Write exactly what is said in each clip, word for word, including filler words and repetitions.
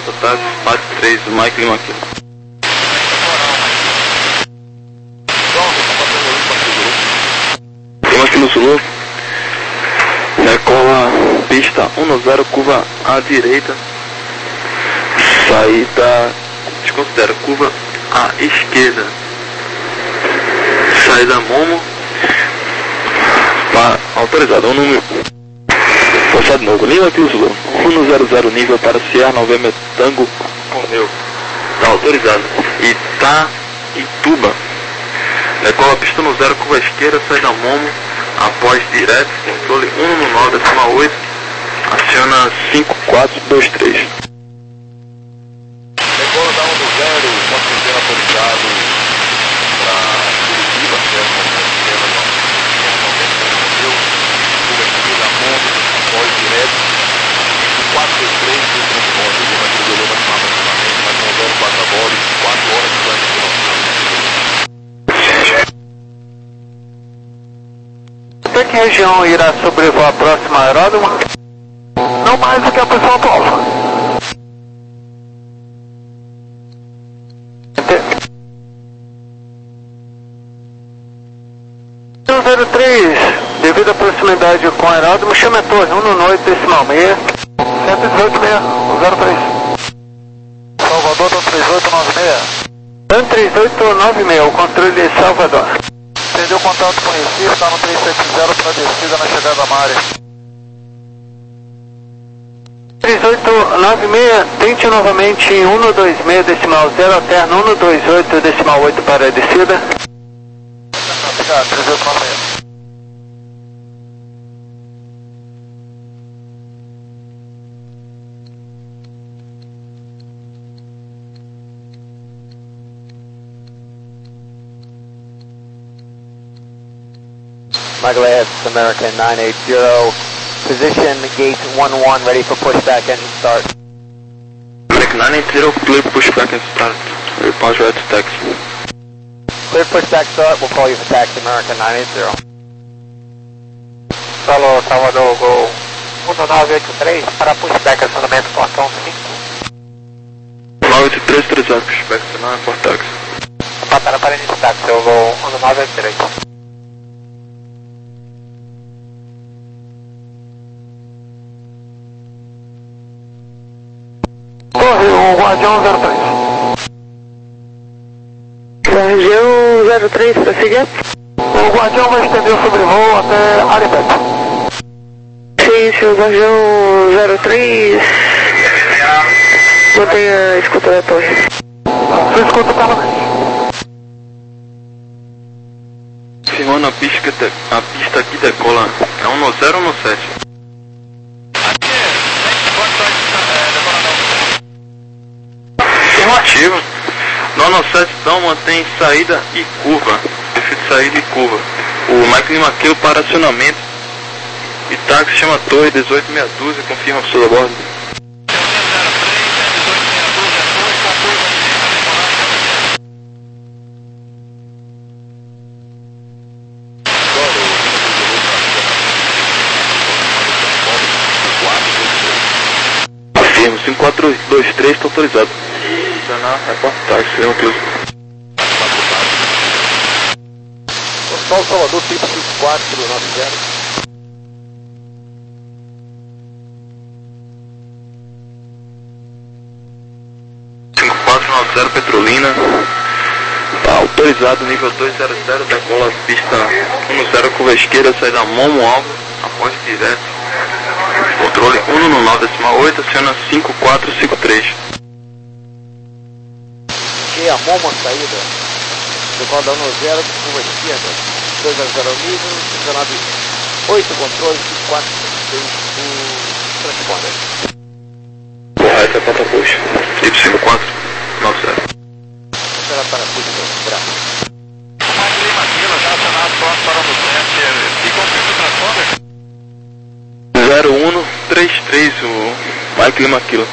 Delta Táxi, Pat três, Mike Lima aqui. Lima aqui no Zulu. Decola pista um zero, curva à direita. Saída, desconsidera, curva à esquerda. Saída Momo. Pá, autorizado, um número. Forçado de novo, Lima aqui no Zulu. um zero zero nível para Sierra November Tango Romeo. Tá autorizado. Itaituba. Decola pista no zero, curva à esquerda, saída Momo. Após direto, controle um no nove, décima oito, aciona cinco quatro dois três. Decola da um zero, pode ser autorizado para Curitiba, certo? Sierra noventa, Romeu, curva esquerda, Momo, após direto, cinco quatro dois três, e o transporte, ele vai liberou mais uma aproximadamente, mais um zero quatro a bola, quatro horas de plano. Até que região irá sobrevoar a próxima aeródromo? Não mais do que a São Paulo. um zero três, devido à proximidade com o aeródromo, chame a torre um no oito, decimal seis, cento e dezoito, zero três. Salvador, um três oito nove seis. um três oito nove seis, o controle de Salvador. Perdeu contato com o Recife, está no três sete zero para descida na chegada da Mare. três oito nove seis, tente novamente um dois seis, decimal zero, alterno um dois oito, decimal oito para a descida. Obrigado, três oito nove seis. Michael F, American nine eight zero, position gate one one, ready for pushback engine start. American nine eight zero, clear pushback and start. Report right to taxi. Clear pushback start, we'll call you for taxi, American nine eight zero. Alô, Salvador, Gol um nove oito três, para pushback, acionamento portão cinco. nove oito três, três zero, pushback, acionamento por taxi. Patada para início táxi, eu vou um nove oito três. Torre, o Guardião zero três. Guardião zero três, prosseguir. O Guardião vai estender o sobrevoo até Aripete. Sim, senhor Guardião zero três. Mantenha a escuta da torre. Você escuta o parlamento. Firmando a pista, que de, a pista aqui decola é um zero um sete. Afirmativo. nono sete então mantém saída e curva. Perfil de saída e curva. O Mike Lima aqui para acionamento. E táxi chama torre dezoito meia dúzia, confirma a sua bordo. Afirmo, cinco quatro dois três, está autorizado. Funcionar, repórter táxi, Lima aqui. Hospital Salvador, tipo cinco quatro nove zero. cinco quatro nove zero Petrolina. Tá autorizado, nível dois zero zero, decola pista um zero, curva esquerda, saída Momo Alvo, após direto. Controle um no nove, decimal oito, aciona cinco quatro cinco três. E a Momo saída, decola da um zero, curva esquerda, dois zero zero nível, dezenove oito controle, cinco quatro cinco três, o transponder. Correto, é ponta puxa. Tipo cinco quatro nove zero. Será para puxa, graças. Mike Lima Aquila, já acionado, pronto para o movimento. E confirma o transponder? zero um três três, o Mike Lima Aquila.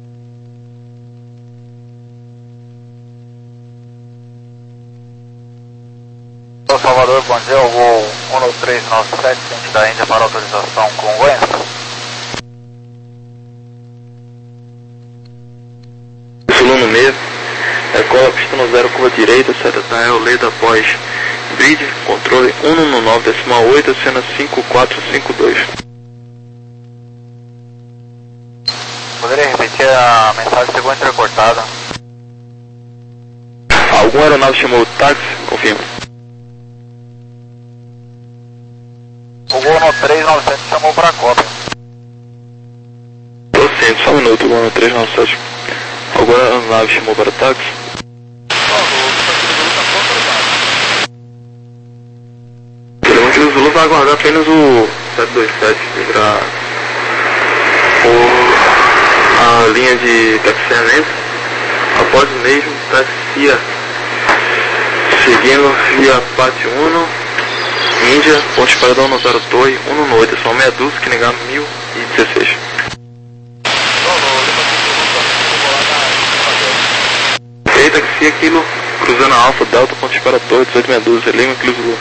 Salvador, bom dia, eu vou um três nove sete, frente da Índia para autorização com o Goiânia. meia, decola pista no zero, curva direita, seta da El, leda após bridge, controle um um nove decimal oito, cena cinco quatro cinco dois. Poderia repetir a mensagem, chegou entrecortada. Alguma aeronave chamou o táxi? Confirma. O Gol no três nove sete chamou para a cópia. Tô sendo, só um minuto, o Gol no três nove sete. Alguma aeronave chamou para o táxi? O Zulu vai aguardar apenas o sete dois sete para a linha de taxiamento. Após o mesmo, taxia seguindo via Pátio Uno, Índia, ponte paradão no zero dois, um um oito, são meia dúzia, que negar mil e dezesseis. Ok, taxia Kilo, cruzando a Alfa Delta, ponte para a Torre, dezoito meia dúzia, Lima, Kilo Zulu.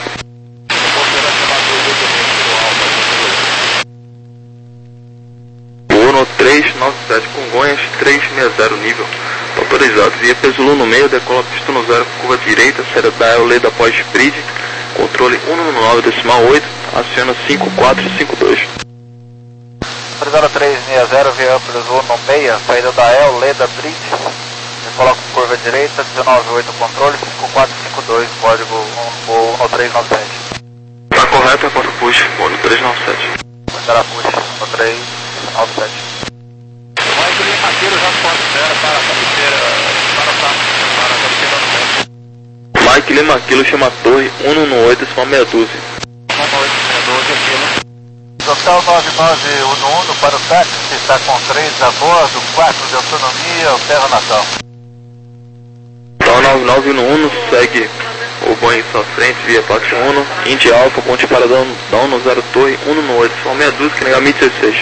Uno três nove sete, Congonhas, três seis zero nível, autorizado, via Zulu no meio, decola pista no zero, curva direita, série da El, leda após bridge, controle um um nove decimal oito, aciona cinco quatro cinco dois. zero três seis zero, via Zulu no meio, saída da El, leda bridge, decola curva direita, dezenove oito, controle cinco quatro cinco dois, código um três nove sete. Tá correto, é porta push, Uno três nove sete. Será push, um três nove sete. Mike Lima Kilo já pode zero para a cabeceira, para a para a cabeceira do centro. Mike Lima Kilo chama a torre, um um oito, decimal meia dúzia. um um oito, meia dúzia, Kilo. Total nove nove um um para o táxi, está com três a bordo, quatro de autonomia, Terra Natal. Então nove nove um um segue o Boeing sua frente via Pátio Uno, Índia Alfa, ponte paradão down no zero torre, um um oito, decimal meia dúzia, que negar mil e dezesseis.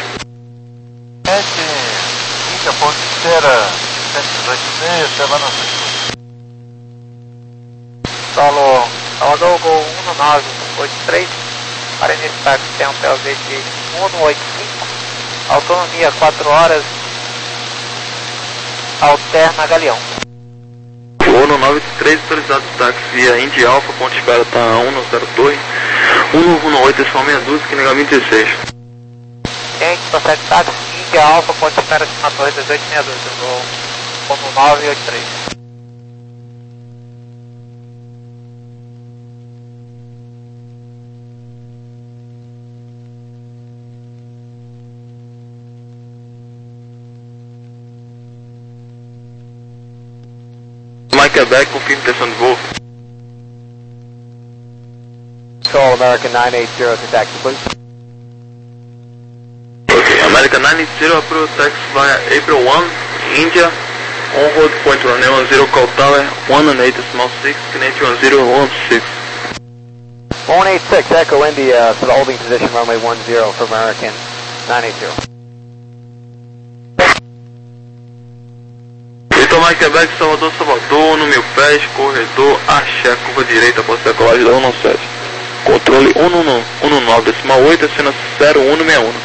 Índia, ponte inteira, cento e dezoito e meio, semana Solo, Salvador, Gol um nove oito três, para iniciar que tem um P L V de um um oito cinco, autonomia quatro horas, alterna Galeão. Uno nove três, autorizado táxi via Índia Alfa, ponte espera tá um no zero dois, um um oito, decimal meia dúzia, que negar mil e dezesseis. Gente, procede táxi, Índia Alfa, ponte espera na torre dezoito meia dúzia, Gol um nove oito três. Mike Quebec, confirma intenção de voo. Control American nine eight zero to taxi, please. Ok, American nine eight zero, approve taxi via April one, India, on hold point runway one zero, call tower, one one eight decimal six, Canadian one zero one six. one eight six, Echo India to the holding position, runway one zero for American nine eight zero. Então Mike Quebec, Salvador, Salvador, no mil pés, corredor, axé, curva direita, após decolagem da um nove sete. Controle um um nove decimal oito, cena zero um seis um.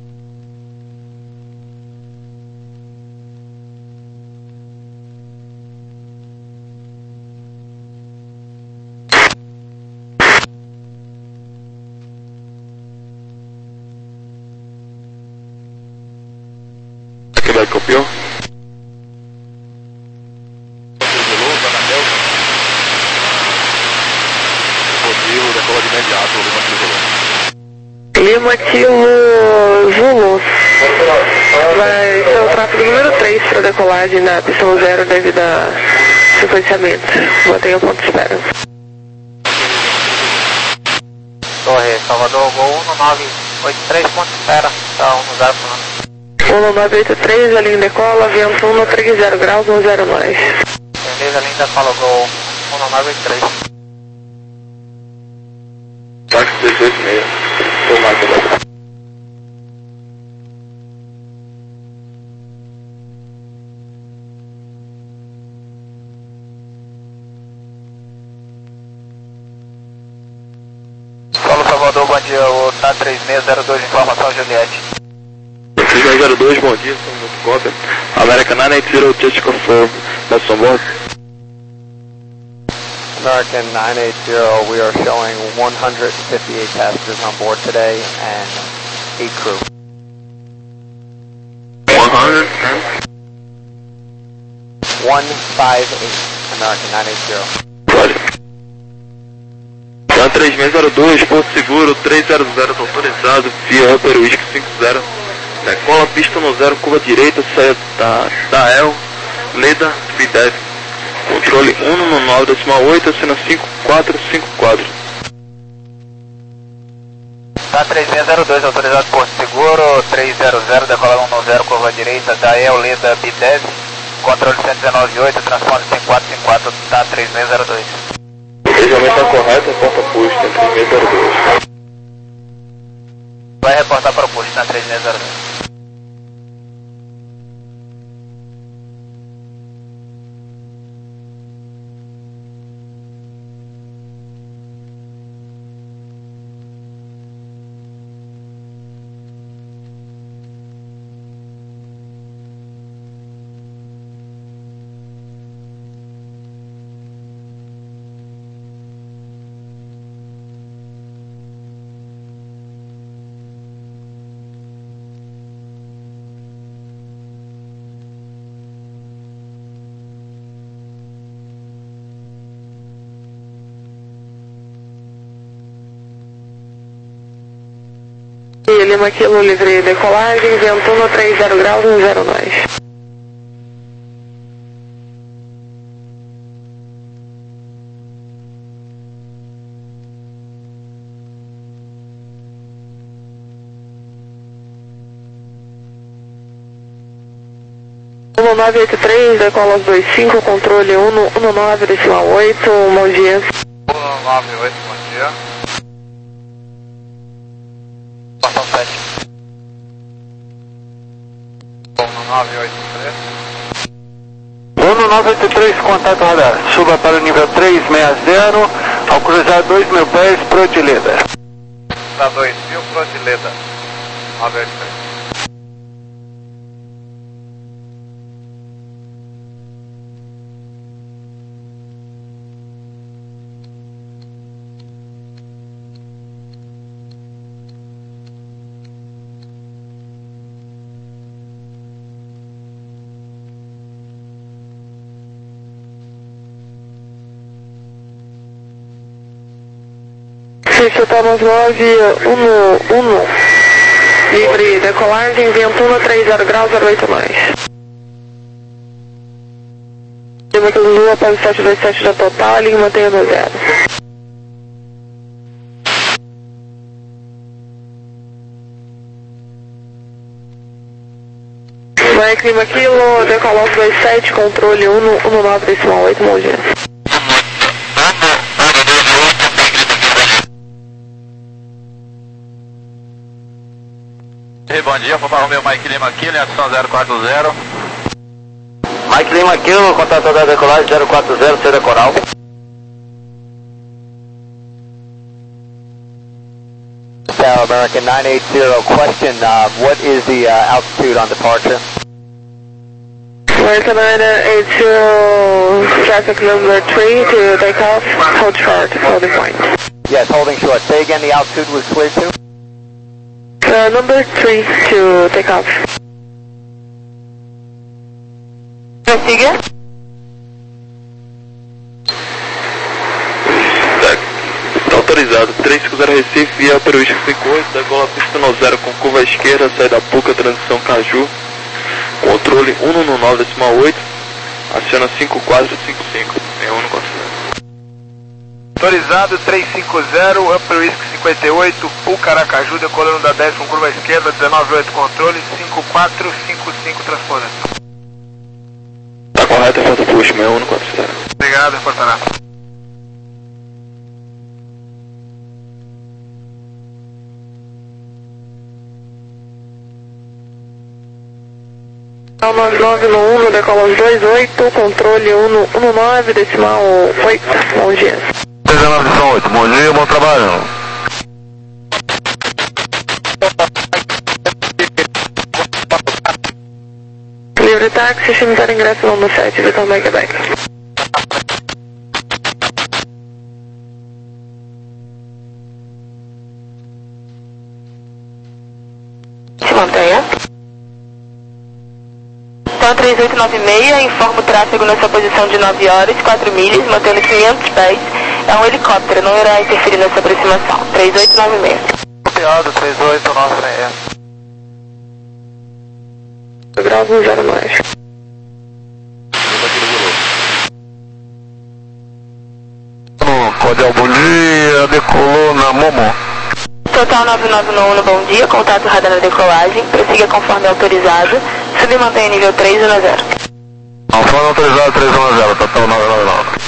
Quebec, copiou? Lima Kilo Zulu. Vai ser o tráfego número três para decolagem na pista zero devido a sequenciamento. Mantenha o ponto de espera. Torre, Salvador, Gol um nove oito três, ponto de espera, está um zero por um nove oito três, a linha decola, vento um três zero graus, um zero mais. Beleza, a linha decola, Gol um nove oito três. Táxi dezoito e meio. Estou mais agora. Solo Salvador, bom dia, o T A três seis zero dois, informação Juliette. três seis zero dois, bom dia, estamos no cópia. American nine eight zero, just confirm. That's on board. American nine eight zero, we are showing one hundred fifty-eight passengers on board today and eight crew. one hundred and? one five eight, American nine eight zero. Pode. Tá três seis zero dois, Porto Seguro, três zero zero, tá autorizado, via Upper Whisky cinco zero. Decola, pista no zero, curva direita, saia da, da El, Leda, B dez. Controle um no nove, decimal oito, acena cinco quatro cinco quatro. Tá três seis zero dois, autorizado Porto Seguro, três zero zero, decola um no zero, curva direita, da El, Leda, B dez. Controle cento e dezenove oito, transponder cinco quatro cinco quatro, tá três seis zero dois. O regimento está correto, reporta posto em três seis zero dois. Vai reportar para o posto na três seis zero dois. Lima Kilo livre decolagem, vento no três zero graus, um zero nós. um nove oito três, decola aos dois cinco, controle um nove decimal oito, bom dia. um nove oito, bom dia. Passão sete. um nove oito três. um nove oito três, contato radar. Suba para o nível três seis zero, ao cruzar dois mil pés, pro de Leda. Tá dois mil, pro de Leda. nove oito três. Chutamos nove um um, livre decolagem, vento no três zero graus, zero oito nós. Lima que Lua para o sete dois sete da total, linha mantenha no zero. Mike Lima Kilo, decola aos dois sete, controle um nove decimal oito, bom dia. Bom dia, vou para o meu Mike Lima Kilo, em ação zero quatro zero. Mike Lima Kilo, contato da decolagem zero quatro zero, seda coral. So, American nine eight zero, question, uh, what is the uh, altitude on departure? American nine eight zero, traffic number three to take off, hold short, holding point. Yes, holding short. Say again, the altitude was cleared to? Uh, number three to take off. Siga. Tá autorizado, três cinco zero Recife, via Upper Whisky cinco oito, decola pista no zero com curva esquerda, sai da Puca, transição Caju. Controle um no nove decimal oito, aciona cinco quatro cinco cinco, é um no considerado. Autorizado três cinco zero, Upper Whisky cinquenta e oito, Puca Aracaju, decolando da dez com curva esquerda, dezenove oito controle, cinco quatro cinco cinco transponder. Tá correto, falta push, é um no considerado. Obrigado, reportará. nove nove um no decola aos dois oito, controle um nove decimal oito, bom dia. dezenove oito, bom dia, bom trabalho. Livre tá táxi, chamitar ingresso no sete, Vitor Mike Back. Se mantenha. Então três oito nove seis, informa o tráfego na sua posição de nove horas, quatro milhas, mantendo quinhentos pés. É um helicóptero, não irá interferir nessa aproximação. três oito nove seis. Copiado, três oito nove seis. Grau um zero mais. Código bom dia, decolou na Momo. Total nove nove um, bom dia, contato radar na decolagem, prossiga conforme autorizado, sub e mantenha nível três um zero. Conforme autorizado três um zero, total nove nove nove.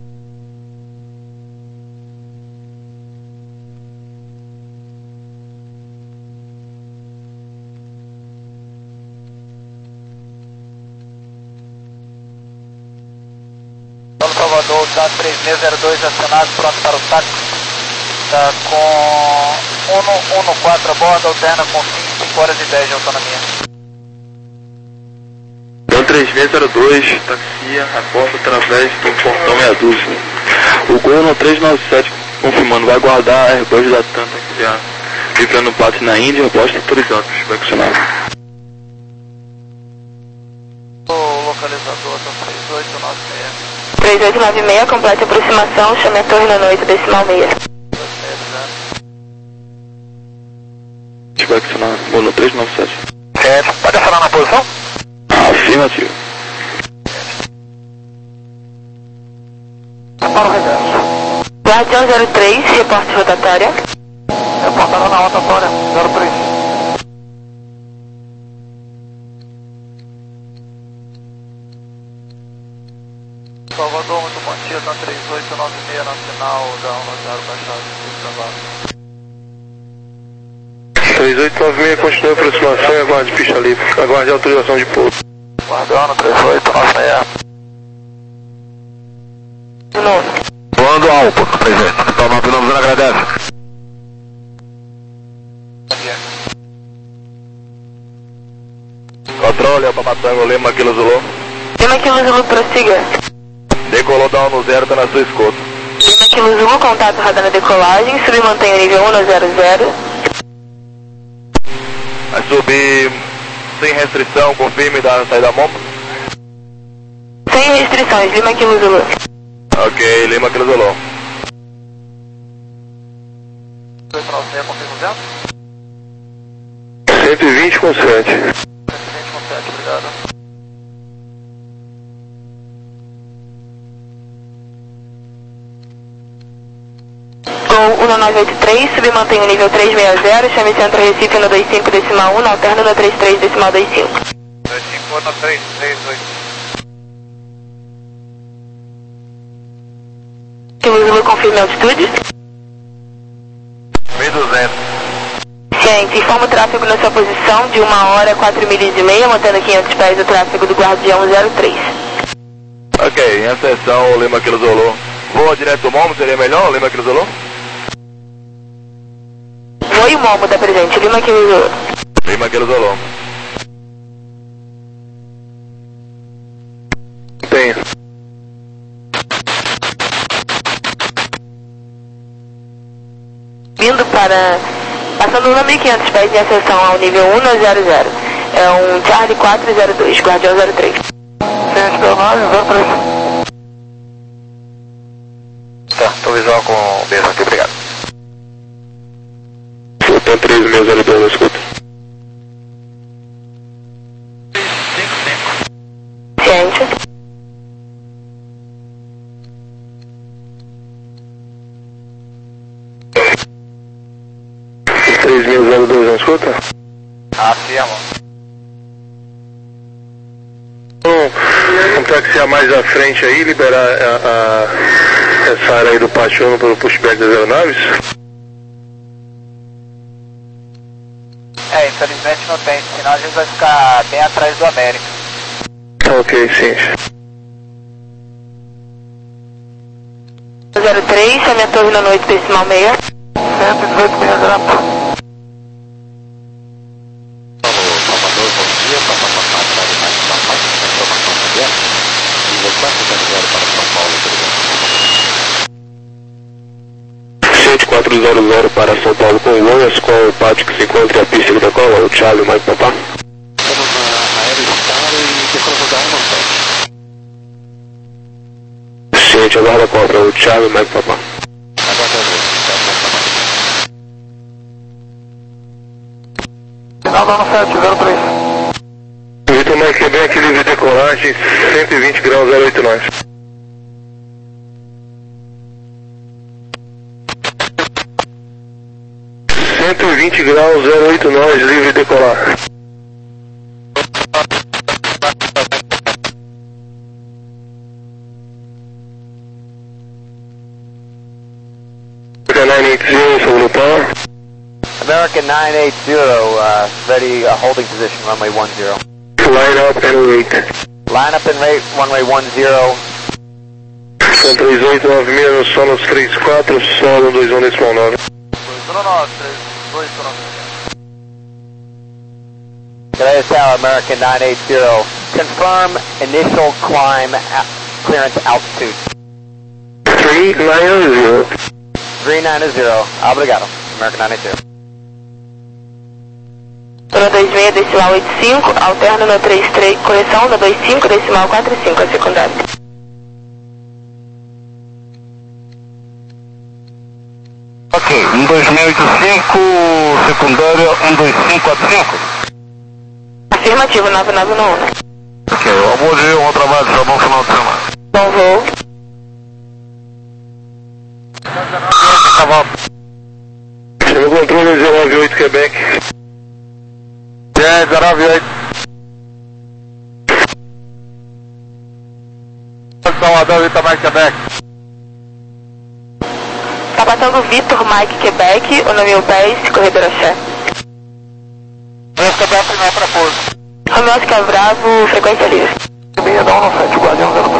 Salvador, tá três seis zero dois acionado, pronto para o táxi. Tá com um um quatro a bordo, alterna com fim, cinco horas e dez de autonomia. Então três seis zero dois, taxia, reporta através do portão meia dúzia. O Gol no três nove sete, confirmando, vai guardar a Airbus da Tanta que já vivendo no pátio na Índia, reposta autorizado, vai funcionar. O localizador tá três oito nove seis. três oito nove seis, completa a aproximação, chame a torre na noite, decimal seis. Vai funcionar, Gol no três nove sete. É, pode acionar na posição? Afirmativo. Para o reverso. Guardião zero três, reporte rotatória. Reportaram na rotatória, zero três. Salvador, muito bom dia, tá três oito nove seis na final da um zero baixado do trabalho. três oito nove seis, continua a aproximação e aguarde pista livre. Aguarde a autorização de pouso. Guardando três oito nove seis. De novo. Voando alto, presente. Então nove nove zero agradece. Bom dia. Controle, Alfa Matango, Lima, Kilo Zulu. Lima Kilo Zulu, prossiga. Decolou down no zero, tá na sua escuta. Lima Kilo Zulu, contato radar na decolagem, sub e mantenha nível um zero zero. Vai subir sem restrição, confirme da saída da Momo. Sem restrições, Lima Kilo Zulu. Ok, Lima, Kilo Zulu. oito nove seis, confirma o zero? cento e vinte com sete. cento e vinte com sete, obrigado. Gol um nove oito três, sub e mantenha nível três seis zero, chame centro Recife no dois cinco decimal um, alterna no trinta e três decimal vinte e cinco. dois cinco no três três oito. Kilo Zulu, confirme a altitude. mil e duzentos. Ciente, informa o tráfego na sua posição de uma hora, quatro milhas e meia, mantendo quinhentos pés o tráfego do Guardião zero três. Ok, em acessão, Lima, Kilo Zulu. Voa direto do Momo, seria melhor, Lima, Kilo Zulu? Voe o Momo da presente, Lima Kilo Zulu. Lima, Kilo Zulu. Tenho. Vindo para... Passando mil e quinhentos pés em acessão ao nível um zero zero. É um Charlie quatro zero dois, Guardião zero três. Ciente pelo nove, zero três. Tá, tô visual com o mesmo aqui, obrigado. Sultan três seis zero dois, escuta. Ciente. três seis zero dois, não escuta? Afirmo. Vamos taxiar mais à frente aí, liberar a, a, essa área aí do pátio um pelo pushback das aeronaves? É, infelizmente não tem, senão a gente vai ficar bem atrás do América. Ok, sim. zero três, chame a torre na noite decimal meia. cento e dezoito meia grapa. Salvador, bom dia, quatro zero zero para São Paulo, sete quatro zero zero para São Paulo Congonhas, qual é o pátio que se encontra a pista de decola? O Charlie, Mike Papá. Estamos na Aerostar e decola da Aerostar. Ciente, aguarda qual é o Charlie, Mike Papá. Aguarda mesmo, Charlie, Mike Papá. Final dando sete zero três. Vitor Mike Quebec, livre de decolagem, cento e vinte graus, zero oito nove. cento e vinte graus, zero oito nove, livre de decolar. nine eight zero, sobre power. American nine eight zero, uh, ready, uh, holding position, runway one zero. Line up and wait. Line up and rate, runway one zero. São três oito nove menos, solo três quatro, solo dois um decimal nove. Today Tower, American nine eight zero. Confirm initial climb at clearance altitude. three nine zero. three nine zero. Obrigado. American nine eight zero. Zona dois seis, decimal oito cinco, alterno no três três, correção no dois cinco, decimal quatro cinco, a secundária. Ok, um dois seis oito cinco, secundária um dois cinco quatro cinco. Afirmativo, nove nove um. Ok, bom dia, bom trabalho, só bom final de semana. Bom voo. Chama controle zero nove oito Quebec. É, zero nove oito. Salvador, Vitor Mike Quebec. Tá passando Vitor Mike Quebec, o nome é o dez, corredor axé. Oscar Bravo, final para pouso. Romeo Oscar Bravo, frequência livre. seis dá um sete, Guardião zero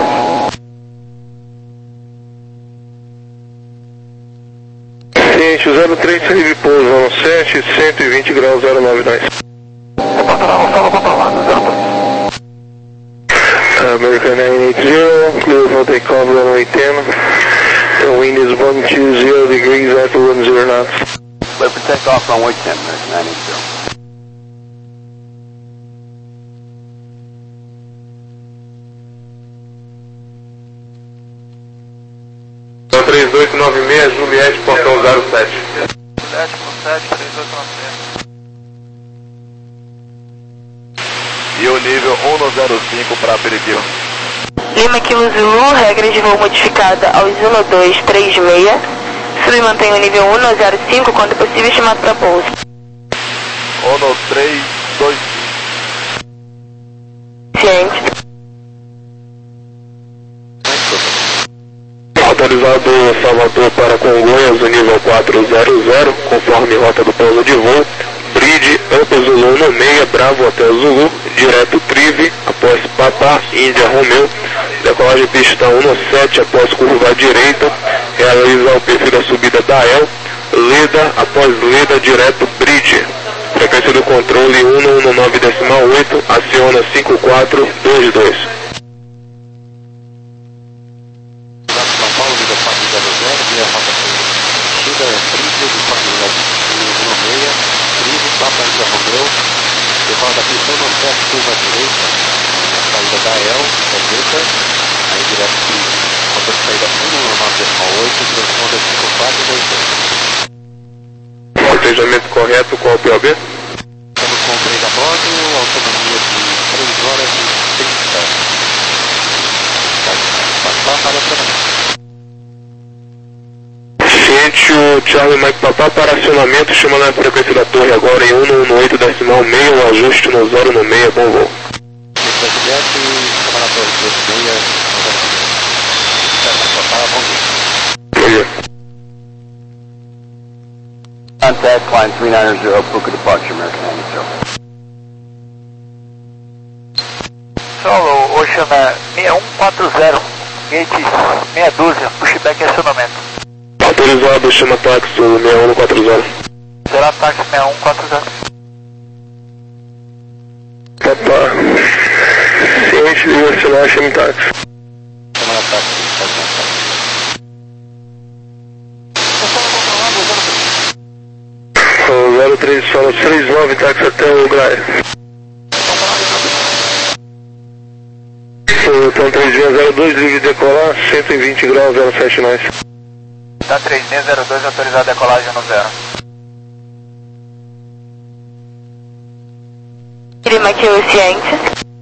dois. Ciente, zero três, livre pouso, zero sete, cento e vinte graus, zero nove nove. Reportará no solo controlado, zero três. American nine eight zero, clear for takeoff, runway ten. The wind is one two zero degrees after one zero knots. Clear for takeoff, runway ten, American nine eight zero. três oito nove seis, Juliette, portão zero sete. sete por sete, três oito nove seis. E o nível um no zero cinco para aperitivo. Lima Kilo Zulu, regra de voo modificada aos um no dois três seis. Sub mantém o nível um no zero cinco, quando possível, estimado para pouso. um no três dois Ciente. Autorizado Salvador para Congonhas, o nível quatrocentos, conforme rota do pouso de voo. Bridge, Upper Zulu no meia, Bravo Hotel Zulu, direto Trive, após Papá, Índia Romeu. Decolagem pista um no sete, após curva direita. Realiza o perfil da subida da El. Leda, após Leda, direto Bridge. Frequência do controle um no um no nove decimal oito, aciona cinco quatro dois dois. São Paulo, nível quatro zero zero, via rota Chida, Trive, do quatro zero seis, Trive, Papa Índia Romeu, decola da pista um no sete, curva direita, saída da El, direita, aí direto Trive, rota de saída um no nove decimal oito, transponder cinco quatro dois dois. Planejamento correto, qual o P O B? Estamos com três a bordo, autonomia de três horas e trinta. Passar para o treinamento. Ciente, o Charlie Mike Papá para acionamento, chama na frequência da torre agora em um no um no oito decimal meio, o ajuste no zero no meia, bom voo. Ciente da Juliette, chama na torre dois meia, Charlie Mike Papá, bom dia. Bom dia. Contact, climb three nine zero, Puka departure, American nine eight zero. Solo, Ocean seis um quatro zero, gate meia dúzia, pushback e acionamento. Autorizado, chama táxi seis um quatro zero. Será táxi seis um quatro zero. Papá. Ciente, direcionar, chama táxi. Falou três nove, táxi até o Graia. Então três seis zero dois, livre de decolar, cento e vinte graus, zero sete nós. Tá três seis zero dois, autorizado a decolagem no zero. Clima Kilo Ciência.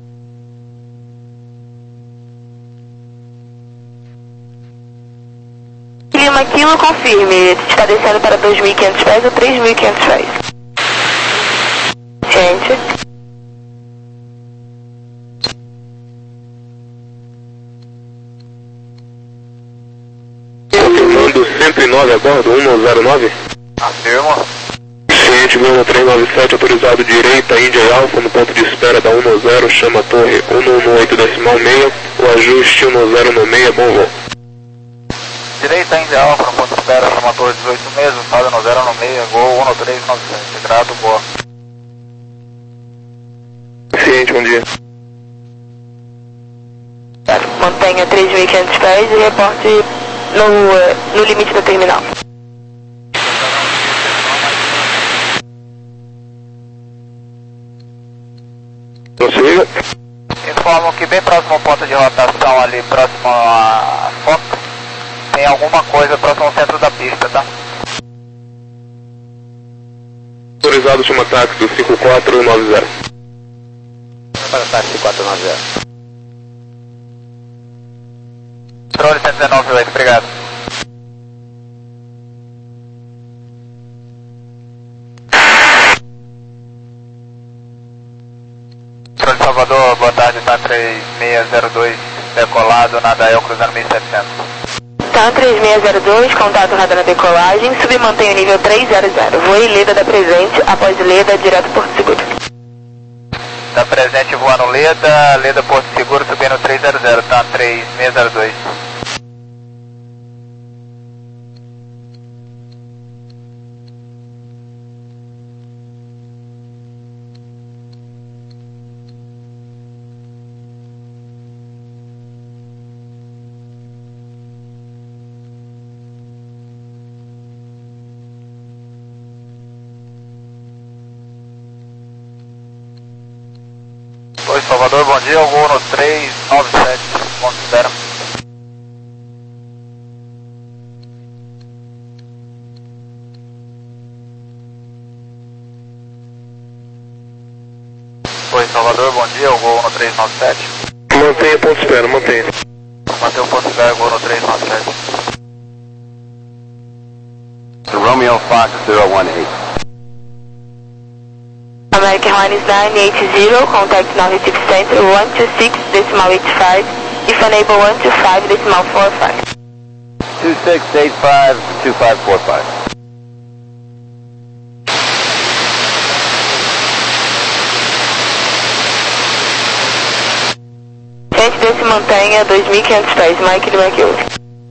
Clima Kilo, confirme. Está descendo para dois mil e quinhentos pés ou três mil e quinhentos pés? Ciência. Confirmando cento e nove a bordo, um zero nove. Afirmo. Ciente, Gama três nove sete, autorizado direita, Índia e Alfa, no ponto de espera da um zero, chama a torre um um oito decimal seis, o ajuste um zero no meio, bom voo. Direita Índia Alfa, no ponto de espera, chama a torre dezoito meses, saldo no zero no meio, gol um três nove sete, grado, boa. Ciente, bom dia. Mantenha três mil e quinhentos pés e reporte no, no limite da terminal. Prossiga. Informam que bem próximo ao ponto de rotação ali, próximo à Fox, tem alguma coisa próximo ao centro da pista, tá? Autorizado, chama táxi do cinco quatro nove zero. Para o táxi quatro nove zero. Controle cento e dezenove, oito, obrigado. Controle Salvador, boa tarde, tá três seis zero dois, decolado, Nadael cruzando mil e setecentos. Tá três seis zero dois, contato radar na decolagem, submantém o nível três zero zero. Voe Leda da presente, após Leda, direto Porto Seguro. Tá presente voando Leda, Leda Porto Seguro, subindo três zero zero, tá três seis zero dois. Oi, Salvador, bom dia, eu vou no três nove sete, ponto zero. Oi, Salvador, bom dia, eu vou no três nove sete. Mantenha ponto de espera, mantenha. Mantenha o ponto de espera, eu vou no três nove sete. Romeo Fox zero one eight. American Airlines nine eight zero, contact now receive center one two six decimal eight five, if unable one two five decimal four five. two six eight five two five four five. Frente desse mantenha dois mil e quinhentos pés, Mike do Mike oito.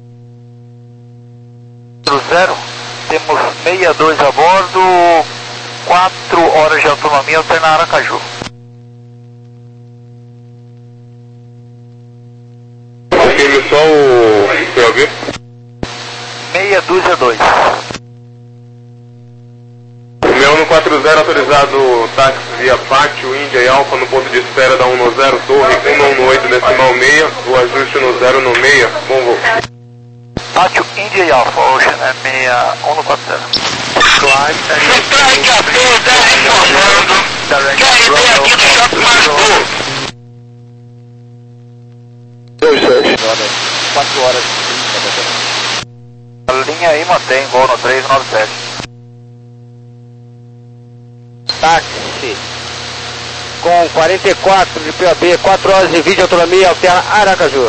Zero, temos sessenta e dois a bordo, quatro horas de autonomia até na Aracaju. Confirme só o P O V. Meia dúzia dois. Meu no quatro zero, autorizado táxi via Pátio, Índia e Alfa, no ponto de espera da um zero, torre um um oito decimal seis, o ajuste no zero no meio, bom voo. Pátio, Índia e Alfa, Ocean é meia um quatro zero. Strike a toda informando que a R T aqui do Shopping Marcou. dois sete. quatro horas A linha aí mantém, voo no três nove sete. Táxi com quarenta e quatro de P O B, quatro horas e vinte de autonomia, alterna Aracaju.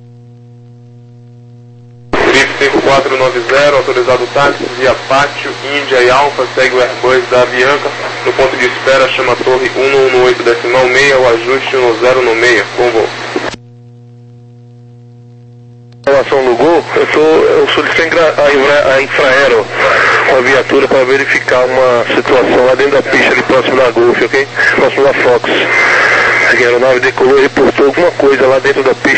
cinco quatro nove zero, autorizado táxi via Pátio, Índia e Alfa, segue o Airbus da Avianca, no ponto de espera chama a torre um um oito decimal seis, o ajuste no zero no meio, bom voo. Em relação no Gol, eu, sou, eu solicitei a, a Infraero com a viatura para verificar uma situação lá dentro da pista, ali próximo da Golf, ok? Próximo da Fox. A aeronave decolou e reportou alguma coisa lá dentro da pista.